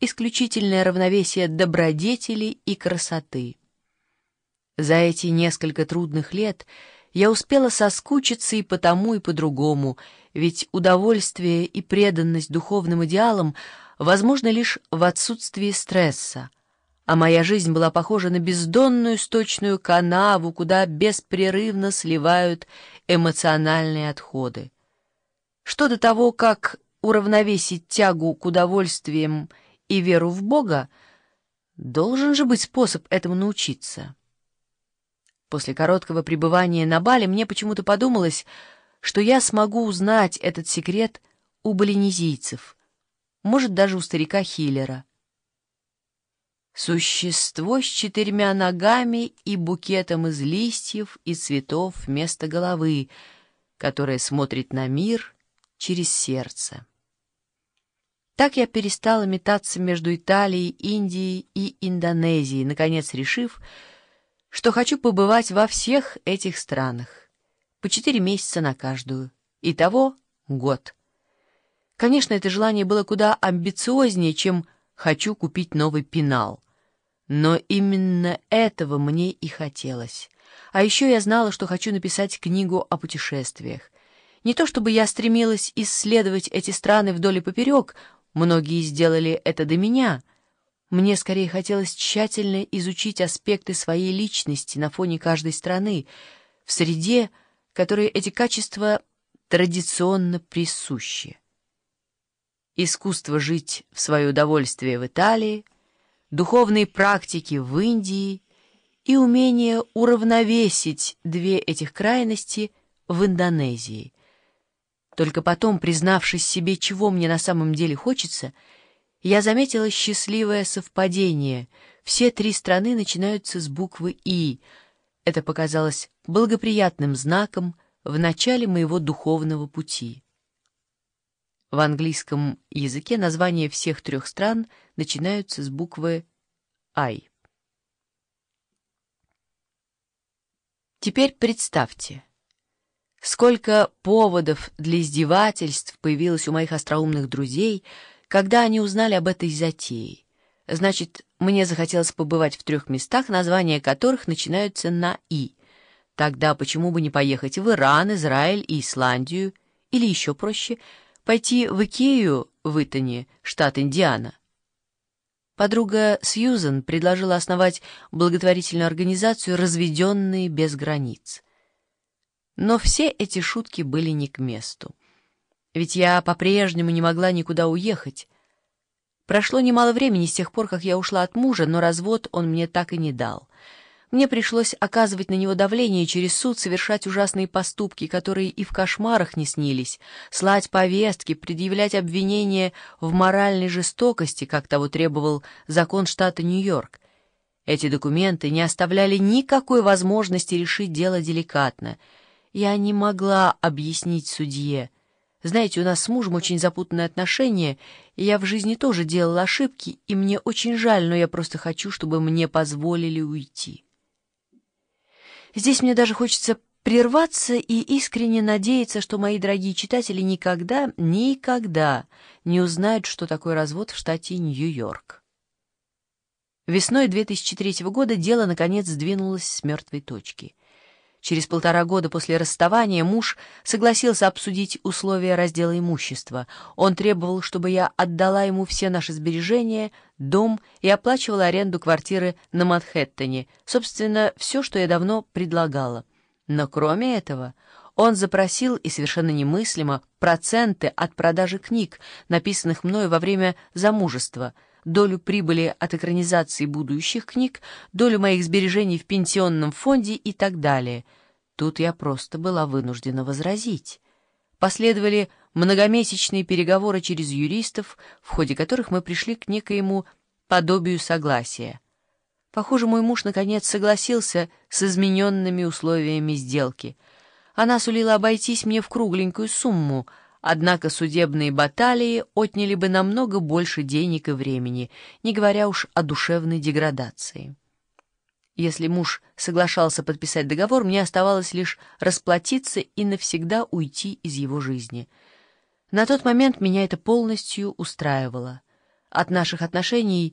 исключительное равновесие добродетели и красоты. За эти несколько трудных лет я успела соскучиться и по тому, и по другому, ведь удовольствие и преданность духовным идеалам возможны лишь в отсутствии стресса, а моя жизнь была похожа на бездонную сточную канаву, куда беспрерывно сливают эмоциональные отходы. Что до того, как уравновесить тягу к удовольствиям и веру в Бога, должен же быть способ этому научиться. После короткого пребывания на Бали мне почему-то подумалось, что я смогу узнать этот секрет у балинезийцев, может, даже у старика Хиллера. Существо с 4 ногами и букетом из листьев и цветов вместо головы, которое смотрит на мир через сердце. Так я перестала метаться между Италией, Индией и Индонезией, наконец решив, что хочу побывать во всех этих странах, по 4 месяца на каждую, итого год. Конечно, это желание было куда амбициознее, чем «хочу купить новый пенал». Но именно этого мне и хотелось. А еще я знала, что хочу написать книгу о путешествиях. Не то чтобы я стремилась исследовать эти страны вдоль и поперек, многие сделали это до меня. Мне скорее хотелось тщательно изучить аспекты своей личности на фоне каждой страны, в среде, которой эти качества традиционно присущи. Искусство жить в свое удовольствие в Италии, духовные практики в Индии и умение уравновесить две этих крайности в Индонезии. Только потом, признавшись себе, чего мне на самом деле хочется, я заметила счастливое совпадение. Все 3 страны начинаются с буквы «И». Это показалось благоприятным знаком в начале моего духовного пути. В английском языке названия всех 3 стран начинаются с буквы «I». Теперь представьте, сколько поводов для издевательств появилось у моих остроумных друзей, когда они узнали об этой затее. Значит, мне захотелось побывать в 3 местах, названия которых начинаются на «И». Тогда почему бы не поехать в Иран, Израиль и Исландию, или еще проще — пойти в Икею в Итоне, штат Индиана? Подруга Сьюзен предложила основать благотворительную организацию «Разведенные без границ». Но все эти шутки были не к месту. Ведь я по-прежнему не могла никуда уехать. Прошло немало времени с тех пор, как я ушла от мужа, но развод он мне так и не дал. Мне пришлось оказывать на него давление через суд, совершать ужасные поступки, которые и в кошмарах не снились, слать повестки, предъявлять обвинения в моральной жестокости, как того требовал закон штата Нью-Йорк. Эти документы не оставляли никакой возможности решить дело деликатно. Я не могла объяснить судье. Знаете, у нас с мужем очень запутанные отношения, и я в жизни тоже делала ошибки, и мне очень жаль, но я просто хочу, чтобы мне позволили уйти. Здесь мне даже хочется прерваться и искренне надеяться, что мои дорогие читатели никогда не узнают, что такое развод в штате Нью-Йорк. Весной 2003 года дело, наконец, сдвинулось с мертвой точки. Через 1,5 года после расставания муж согласился обсудить условия раздела имущества. Он требовал, чтобы я отдала ему все наши сбережения, дом и оплачивала аренду квартиры на Манхэттене, собственно, все, что я давно предлагала. Но кроме этого, он запросил, и совершенно немыслимо, проценты от продажи книг, написанных мною во время замужества, долю прибыли от экранизации будущих книг, долю моих сбережений в пенсионном фонде и так далее. Тут я просто была вынуждена возразить. Последовали многомесячные переговоры через юристов, в ходе которых мы пришли к некоему подобию согласия. Похоже, мой муж наконец согласился с измененными условиями сделки. Она сулила обойтись мне в кругленькую сумму, однако судебные баталии отняли бы намного больше денег и времени, не говоря уж о душевной деградации. Если муж соглашался подписать договор, мне оставалось лишь расплатиться и навсегда уйти из его жизни. На тот момент меня это полностью устраивало. от наших отношений